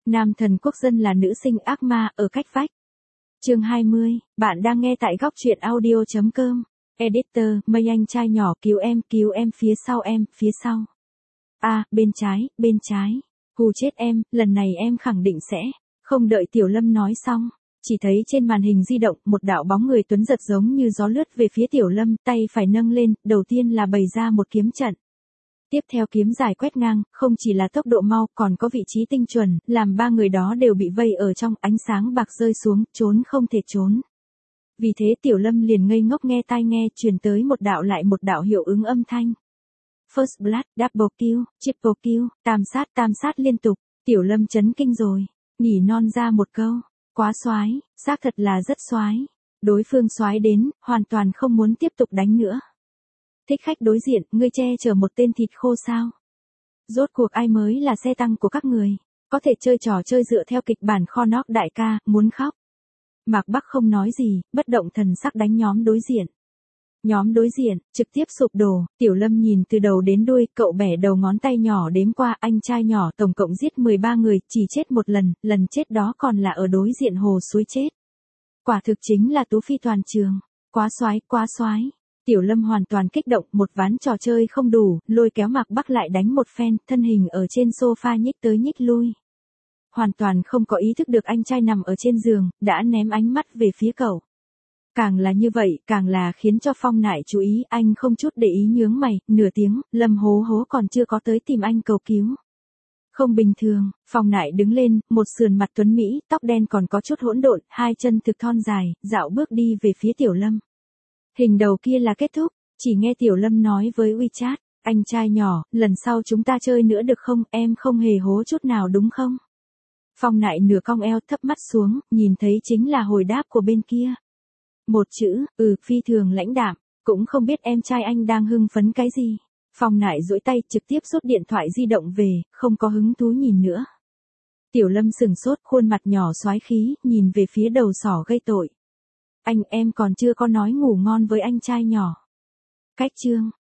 Nam thần quốc dân là nữ sinh ác ma ở cách vách. Chương 20, bạn đang nghe tại góc truyện audio.com. Editor, mây anh trai nhỏ cứu em phía sau. Bên trái. Hù chết em, lần này em khẳng định sẽ. Không đợi Tiểu Lâm nói xong, chỉ thấy trên màn hình di động một đạo bóng người tuấn giật giống như gió lướt về phía Tiểu Lâm, tay phải nâng lên, đầu tiên là bày ra một kiếm trận. Tiếp theo kiếm dài quét ngang, không chỉ là tốc độ mau còn có vị trí tinh chuẩn, làm ba người đó đều bị vây ở trong ánh sáng bạc rơi xuống, trốn không thể trốn. Vì thế Tiểu Lâm liền ngây ngốc nghe tai nghe truyền tới một đạo lại một đạo hiệu ứng âm thanh. First blood, double kill, triple kill, tam sát liên tục, Tiểu Lâm chấn kinh rồi, nhỉ non ra một câu, quá soái, xác thật là rất soái. Đối phương soái đến, hoàn toàn không muốn tiếp tục đánh nữa. Thích khách đối diện, ngươi che chở một tên thịt khô sao? Rốt cuộc ai mới là xe tăng của các người? Có thể chơi trò chơi dựa theo kịch bản kho nóc đại ca, muốn khóc. Mạc Bắc không nói gì, bất động thần sắc đánh nhóm đối diện. Nhóm đối diện, trực tiếp sụp đổ, Tiểu Lâm nhìn từ đầu đến đuôi, cậu bẻ đầu ngón tay nhỏ đếm qua, anh trai nhỏ tổng cộng giết 13 người, chỉ chết một lần chết đó còn là ở đối diện hồ suối chết. Quả thực chính là tú phi toàn trường, quá soái. Tiểu Lâm hoàn toàn kích động, một ván trò chơi không đủ, lôi kéo Mạc Bắc lại đánh một phen, thân hình ở trên sofa nhích tới nhích lui. Hoàn toàn không có ý thức được anh trai nằm ở trên giường, đã ném ánh mắt về phía cậu. Càng là như vậy, càng là khiến cho Phong Nại chú ý, anh không chút để ý nhướng mày, nửa tiếng, Lâm hố còn chưa có tới tìm anh cầu cứu. Không bình thường, Phong Nại đứng lên, một sườn mặt tuấn Mỹ, tóc đen còn có chút hỗn độn, hai chân thực thon dài, dạo bước đi về phía Tiểu Lâm. Hình đầu kia là kết thúc, chỉ nghe Tiểu Lâm nói với WeChat, anh trai nhỏ, lần sau chúng ta chơi nữa được không, em không hề hố chút nào đúng không? Phong Nại nửa cong eo thấp mắt xuống, nhìn thấy chính là hồi đáp của bên kia. Một chữ, phi thường lãnh đạm, cũng không biết em trai anh đang hưng phấn cái gì. Phong Nại duỗi tay trực tiếp rút điện thoại di động về, không có hứng thú nhìn nữa. Tiểu Lâm sừng sốt, khuôn mặt nhỏ soái khí, nhìn về phía đầu sỏ gây tội. Em còn chưa có nói ngủ ngon với anh trai nhỏ. Cách chương,